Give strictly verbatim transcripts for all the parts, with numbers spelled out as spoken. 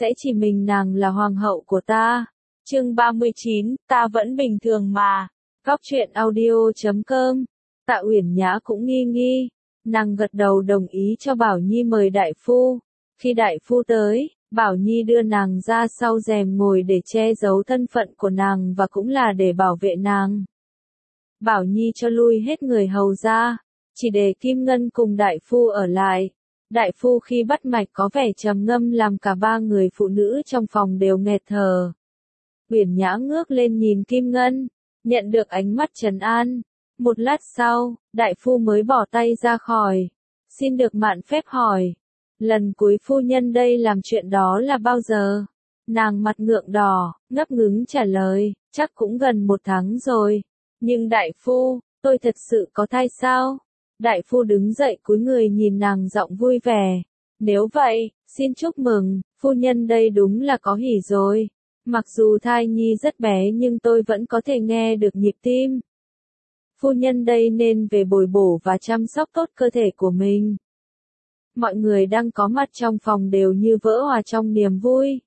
sẽ chỉ mình nàng là hoàng hậu của ta. Chương ba mươi chín, ta vẫn bình thường mà. Góc truyện audio chấm com. Tạ Uyển Nhã cũng nghi nghi, nàng gật đầu đồng ý cho Bảo Nhi mời đại phu. Khi đại phu tới, Bảo Nhi đưa nàng ra sau rèm ngồi để che giấu thân phận của nàng và cũng là để bảo vệ nàng. Bảo Nhi cho lui hết người hầu ra, chỉ để Kim Ngân cùng đại phu ở lại. Đại phu khi bắt mạch có vẻ trầm ngâm làm cả ba người phụ nữ trong phòng đều nghẹt thở. Uyển Nhã ngước lên nhìn Kim Ngân, nhận được ánh mắt trấn an. Một lát sau, đại phu mới bỏ tay ra khỏi. Xin được mạn phép hỏi. Lần cuối phu nhân đây làm chuyện đó là bao giờ? Nàng mặt ngượng đỏ, ngấp ngứng trả lời, chắc cũng gần một tháng rồi. Nhưng đại phu, tôi thật sự có thai sao? Đại phu đứng dậy cúi người nhìn nàng giọng vui vẻ. Nếu vậy, xin chúc mừng, phu nhân đây đúng là có hỉ rồi. Mặc dù thai nhi rất bé nhưng tôi vẫn có thể nghe được nhịp tim. Phu nhân đây nên về bồi bổ và chăm sóc tốt cơ thể của mình. Mọi người đang có mặt trong phòng đều như vỡ hòa trong niềm vui.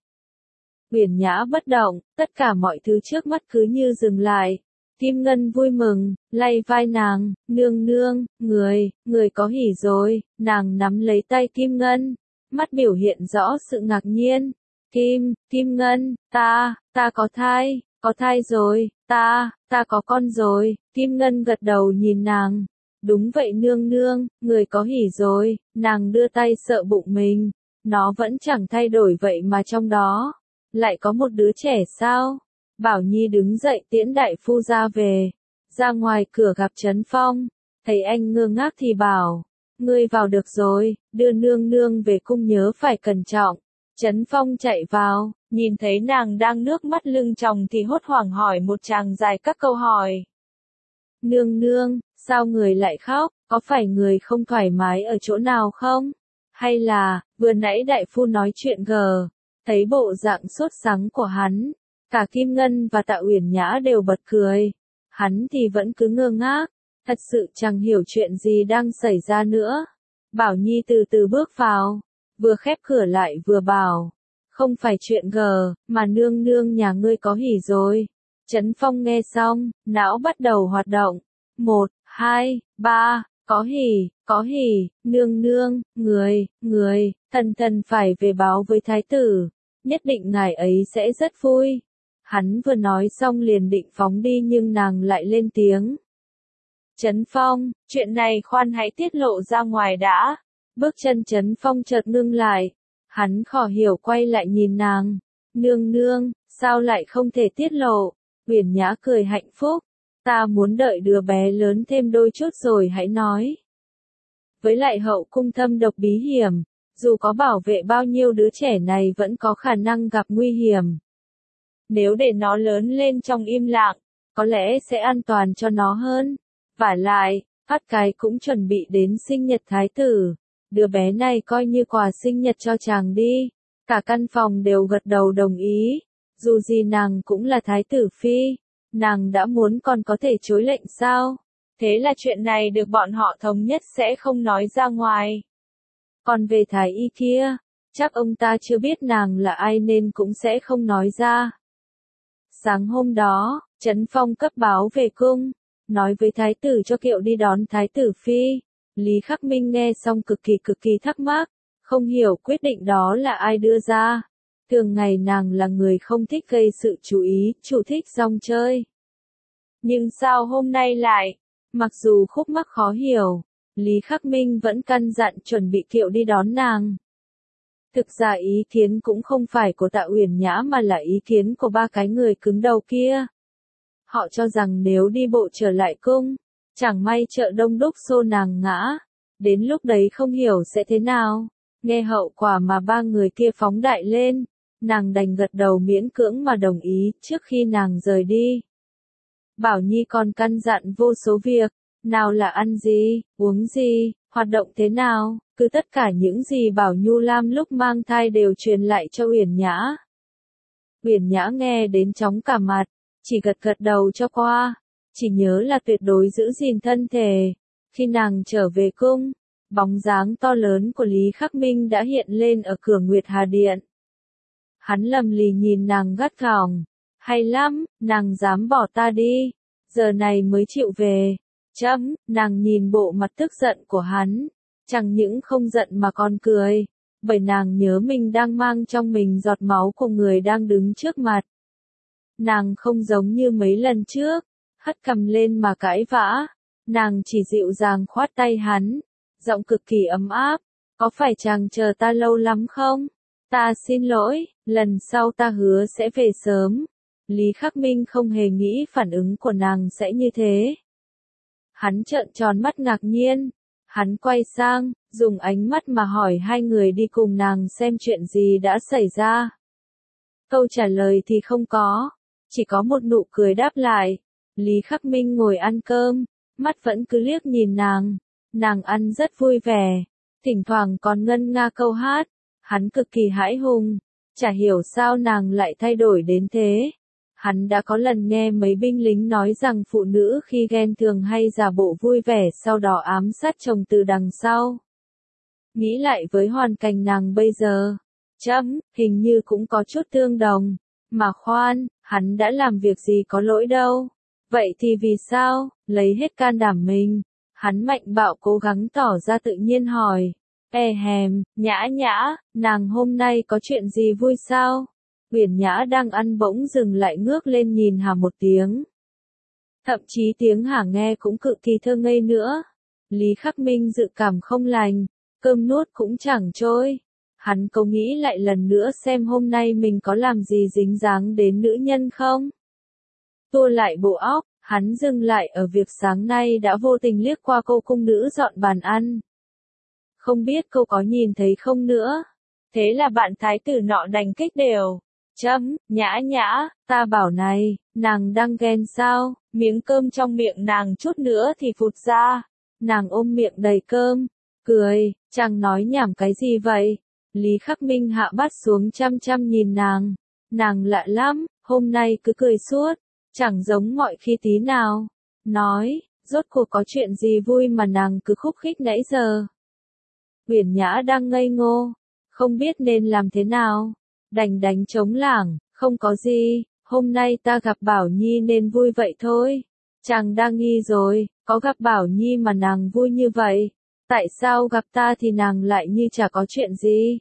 Uyển Nhã bất động, tất cả mọi thứ trước mắt cứ như dừng lại. Kim Ngân vui mừng, lay vai nàng, nương nương, người, người có hỉ rồi. Nàng nắm lấy tay Kim Ngân, mắt biểu hiện rõ sự ngạc nhiên. Kim, Kim Ngân, ta, ta có thai, có thai rồi, ta, ta có con rồi. Kim Ngân gật đầu nhìn nàng. Đúng vậy nương nương, người có hỉ rồi. Nàng đưa tay sợ bụng mình, nó vẫn chẳng thay đổi vậy mà trong đó lại có một đứa trẻ sao? Bảo Nhi đứng dậy tiễn đại phu ra về. Ra ngoài cửa gặp Trấn Phong, thấy anh ngơ ngác thì bảo, ngươi vào được rồi, đưa nương nương về cung nhớ phải cẩn trọng. Trấn Phong chạy vào, nhìn thấy nàng đang nước mắt lưng tròng thì hốt hoảng hỏi một tràng dài các câu hỏi. Nương nương, sao người lại khóc, có phải người không thoải mái ở chỗ nào không? Hay là, vừa nãy đại phu nói chuyện gờ, thấy bộ dạng sốt sắng của hắn, cả Kim Ngân và Tạ Uyển Nhã đều bật cười. Hắn thì vẫn cứ ngơ ngác, thật sự chẳng hiểu chuyện gì đang xảy ra nữa. Bảo Nhi từ từ bước vào, vừa khép cửa lại vừa bảo, không phải chuyện gờ, mà nương nương nhà ngươi có hỉ rồi. Trấn Phong nghe xong, não bắt đầu hoạt động. Một, hai, ba, có hỉ, có hỉ, nương nương, người, người, thần thần phải về báo với thái tử, nhất định ngài ấy sẽ rất vui. Hắn vừa nói xong liền định phóng đi nhưng nàng lại lên tiếng. Trấn Phong, chuyện này khoan hãy tiết lộ ra ngoài đã. Bước chân Trấn Phong chợt ngưng lại. Hắn khó hiểu quay lại nhìn nàng. Nương nương, sao lại không thể tiết lộ? Uyển Nhã cười hạnh phúc. Ta muốn đợi đứa bé lớn thêm đôi chút rồi hãy nói. Với lại hậu cung thâm độc bí hiểm, dù có bảo vệ bao nhiêu đứa trẻ này vẫn có khả năng gặp nguy hiểm. Nếu để nó lớn lên trong im lặng, có lẽ sẽ an toàn cho nó hơn. Vả lại, Phát Cái cũng chuẩn bị đến sinh nhật thái tử. Đứa bé này coi như quà sinh nhật cho chàng đi. Cả căn phòng đều gật đầu đồng ý. Dù gì nàng cũng là thái tử phi. Nàng đã muốn còn có thể chối lệnh sao? Thế là chuyện này được bọn họ thống nhất sẽ không nói ra ngoài. Còn về thái y kia, chắc ông ta chưa biết nàng là ai nên cũng sẽ không nói ra. Sáng hôm đó, Trấn Phong cấp báo về cung, nói với thái tử cho kiệu đi đón thái tử phi. Lý Khắc Minh nghe xong cực kỳ cực kỳ thắc mắc, không hiểu quyết định đó là ai đưa ra. Thường ngày nàng là người không thích gây sự chú ý, chủ thích rong chơi. Nhưng sao hôm nay lại, mặc dù khúc mắc khó hiểu, Lý Khắc Minh vẫn căn dặn chuẩn bị kiệu đi đón nàng. Thực ra ý kiến cũng không phải của Tạ Uyển Nhã mà là ý kiến của ba cái người cứng đầu kia. Họ cho rằng nếu đi bộ trở lại cung, chẳng may chợ đông đúc xô nàng ngã, đến lúc đấy không hiểu sẽ thế nào. Nghe hậu quả mà ba người kia phóng đại lên, nàng đành gật đầu miễn cưỡng mà đồng ý trước khi nàng rời đi. Bảo Nhi còn căn dặn vô số việc, nào là ăn gì, uống gì, hoạt động thế nào, cứ tất cả những gì Bảo Nhu Lam lúc mang thai đều truyền lại cho Uyển Nhã. Uyển Nhã nghe đến chóng cả mặt, chỉ gật gật đầu cho qua, chỉ nhớ là tuyệt đối giữ gìn thân thể. Khi nàng trở về cung, bóng dáng to lớn của Lý Khắc Minh đã hiện lên ở cửa Nguyệt Hà Điện. Hắn lầm lì nhìn nàng gắt gỏng. Hay lắm, nàng dám bỏ ta đi. Giờ này mới chịu về. Chấm, nàng nhìn bộ mặt tức giận của hắn. Chẳng những không giận mà còn cười. Bởi nàng nhớ mình đang mang trong mình giọt máu của người đang đứng trước mặt. Nàng không giống như mấy lần trước. Hất cằm lên mà cãi vã. Nàng chỉ dịu dàng khoát tay hắn. Giọng cực kỳ ấm áp. Có phải chàng chờ ta lâu lắm không? Ta xin lỗi, lần sau ta hứa sẽ về sớm. Lý Khắc Minh không hề nghĩ phản ứng của nàng sẽ như thế. Hắn trợn tròn mắt ngạc nhiên. Hắn quay sang, dùng ánh mắt mà hỏi hai người đi cùng nàng xem chuyện gì đã xảy ra. Câu trả lời thì không có, chỉ có một nụ cười đáp lại. Lý Khắc Minh ngồi ăn cơm, mắt vẫn cứ liếc nhìn nàng. Nàng ăn rất vui vẻ, thỉnh thoảng còn ngân nga câu hát. Hắn cực kỳ hãi hùng, chả hiểu sao nàng lại thay đổi đến thế. Hắn đã có lần nghe mấy binh lính nói rằng phụ nữ khi ghen thường hay giả bộ vui vẻ sau đó ám sát chồng từ đằng sau. Nghĩ lại với hoàn cảnh nàng bây giờ, chấm, hình như cũng có chút tương đồng. Mà khoan, hắn đã làm việc gì có lỗi đâu. Vậy thì vì sao, lấy hết can đảm mình, hắn mạnh bạo cố gắng tỏ ra tự nhiên hỏi. E hèm, Nhã Nhã, nàng hôm nay có chuyện gì vui sao? Uyển Nhã đang ăn bỗng dừng lại ngước lên nhìn Hà một tiếng. Thậm chí tiếng Hà nghe cũng cực kỳ thơ ngây nữa. Lý Khắc Minh dự cảm không lành, cơm nuốt cũng chẳng trôi. Hắn cố nghĩ lại lần nữa xem hôm nay mình có làm gì dính dáng đến nữ nhân không? Tua lại bộ óc, hắn dừng lại ở việc sáng nay đã vô tình liếc qua cô cung nữ dọn bàn ăn. Không biết cô có nhìn thấy không nữa. Thế là bạn thái tử nọ đành kích đều. Chấm, Nhã Nhã, ta bảo này, nàng đang ghen sao? Miếng cơm trong miệng nàng chút nữa thì phụt ra. Nàng ôm miệng đầy cơm, cười, chàng nói nhảm cái gì vậy? Lý Khắc Minh hạ bát xuống chăm chăm nhìn nàng. Nàng lạ lắm, hôm nay cứ cười suốt, chẳng giống mọi khi tí nào. Nói, rốt cuộc có chuyện gì vui mà nàng cứ khúc khích nãy giờ. Uyển Nhã đang ngây ngô, không biết nên làm thế nào. Đành đánh trống lảng, không có gì, hôm nay ta gặp Bảo Nhi nên vui vậy thôi. Chàng đang nghi rồi, có gặp Bảo Nhi mà nàng vui như vậy. Tại sao gặp ta thì nàng lại như chả có chuyện gì?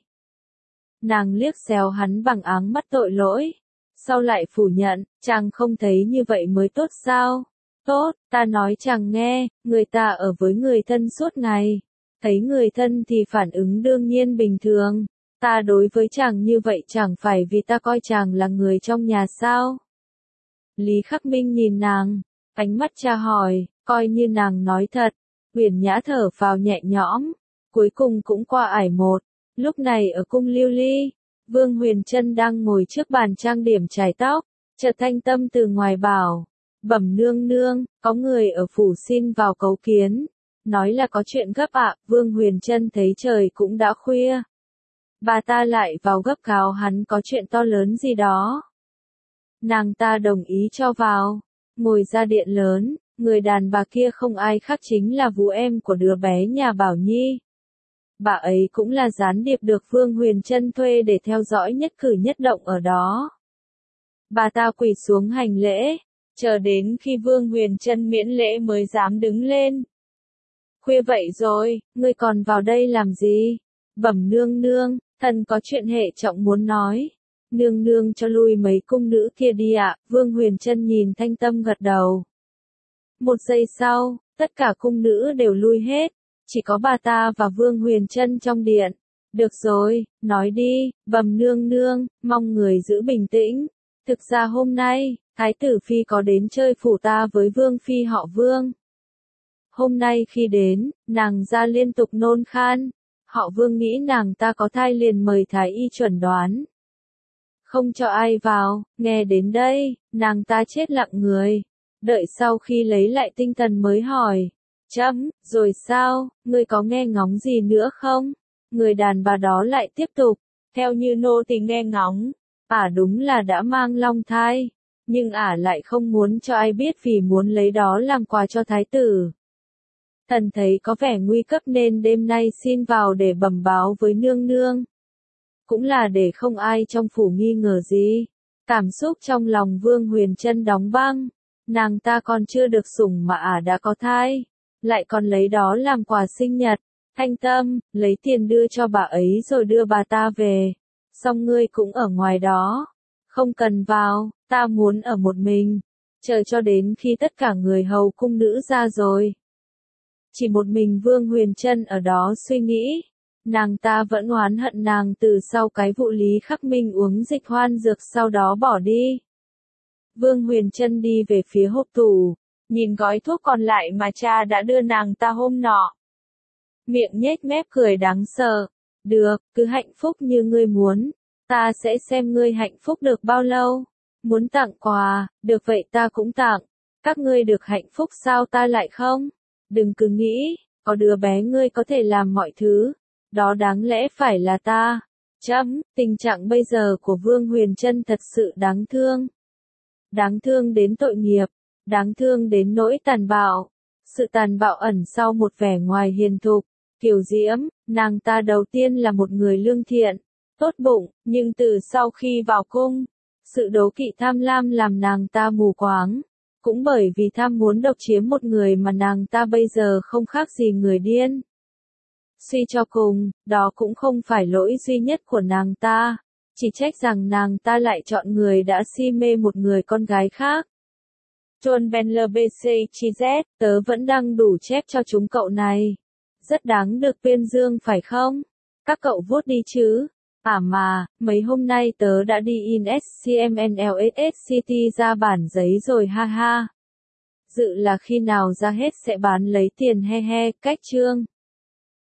Nàng liếc xéo hắn bằng áng mắt tội lỗi. Sau lại phủ nhận, chàng không thấy như vậy mới tốt sao? Tốt, ta nói chàng nghe, người ta ở với người thân suốt ngày. Thấy người thân thì phản ứng đương nhiên bình thường. Ta đối với chàng như vậy chẳng phải vì ta coi chàng là người trong nhà sao? Lý Khắc Minh nhìn nàng, ánh mắt tra hỏi, coi như nàng nói thật. Uyển Nhã thở phào nhẹ nhõm, cuối cùng cũng qua ải một. Lúc này ở cung Lưu Ly, Vương Huyền Trân đang ngồi trước bàn trang điểm chải tóc, chợt thanh tâm từ ngoài bảo, bẩm nương nương, có người ở phủ xin vào cấu kiến. Nói là có chuyện gấp ạ. Vương Huyền Trân thấy trời cũng đã khuya. Bà ta lại vào gấp cáo hắn có chuyện to lớn gì đó. Nàng ta đồng ý cho vào. Ngồi ra điện lớn, người đàn bà kia không ai khác chính là vú em của đứa bé nhà Bảo Nhi. Bà ấy cũng là gián điệp được Vương Huyền Trân thuê để theo dõi nhất cử nhất động ở đó. Bà ta quỳ xuống hành lễ, chờ đến khi Vương Huyền Trân miễn lễ mới dám đứng lên. Khuya vậy rồi, ngươi còn vào đây làm gì? Bẩm nương nương, thần có chuyện hệ trọng muốn nói. Nương nương cho lui mấy cung nữ kia đi ạ. Vương Huyền Trân nhìn thanh tâm gật đầu. Một giây sau, tất cả cung nữ đều lui hết. Chỉ có bà ta và Vương Huyền Trân trong điện. Được rồi, nói đi, bẩm nương nương, mong người giữ bình tĩnh. Thực ra hôm nay, Thái tử Phi có đến chơi phủ ta với Vương Phi họ Vương. Hôm nay khi đến, nàng ra liên tục nôn khan. Họ Vương nghĩ nàng ta có thai liền mời thái y chuẩn đoán. Không cho ai vào, nghe đến đây, nàng ta chết lặng người. Đợi sau khi lấy lại tinh thần mới hỏi. Chấm, rồi sao, ngươi có nghe ngóng gì nữa không? Người đàn bà đó lại tiếp tục. Theo như nô tỳ nghe ngóng, ả đúng là đã mang long thai. Nhưng ả lại không muốn cho ai biết vì muốn lấy đó làm quà cho thái tử. Thần thấy có vẻ nguy cấp nên đêm nay xin vào để bẩm báo với nương nương. cũng là để không ai trong phủ nghi ngờ gì. Cảm xúc trong lòng Vương Huyền Trân đóng băng, nàng ta còn chưa được sủng mà ả đã có thai, lại còn lấy đó làm quà sinh nhật. Thanh Tâm, lấy tiền đưa cho bà ấy rồi đưa bà ta về, xong ngươi cũng ở ngoài đó, không cần vào, ta muốn ở một mình, chờ cho đến khi tất cả người hầu cung nữ ra rồi. Chỉ một mình Vương Huyền Trân ở đó suy nghĩ, nàng ta vẫn oán hận nàng từ sau cái vụ Lý Khắc Minh uống dịch hoan dược sau đó bỏ đi. Vương Huyền Trân đi về phía hộp tủ, nhìn gói thuốc còn lại mà cha đã đưa nàng ta hôm nọ. Miệng nhếch mép cười đáng sợ, được, cứ hạnh phúc như ngươi muốn, ta sẽ xem ngươi hạnh phúc được bao lâu. Muốn tặng quà, được vậy ta cũng tặng, các ngươi được hạnh phúc sao ta lại không? Đừng cứ nghĩ, có đứa bé ngươi có thể làm mọi thứ, đó đáng lẽ phải là ta. Chấm, tình trạng bây giờ của Vương Huyền Trân thật sự đáng thương. Đáng thương đến tội nghiệp, đáng thương đến nỗi tàn bạo. Sự tàn bạo ẩn sau một vẻ ngoài hiền thục, kiều diễm, nàng ta đầu tiên là một người lương thiện, tốt bụng, nhưng từ sau khi vào cung, sự đố kỵ tham lam làm nàng ta mù quáng. Cũng bởi vì tham muốn độc chiếm một người mà nàng ta bây giờ không khác gì người điên. Suy cho cùng, đó cũng không phải lỗi duy nhất của nàng ta, chỉ trách rằng nàng ta lại chọn người đã si mê một người con gái khác. John Benler bê xê Chi Z, tớ vẫn đang đủ chép cho chúng cậu này. Rất đáng được tuyên dương phải không? Các cậu vote đi chứ? À mà, mấy hôm nay tớ đã đi in ét xê em en lờ ét ét xê tê ra bản giấy rồi ha ha. Dự là khi nào ra hết sẽ bán lấy tiền he he, cách chương.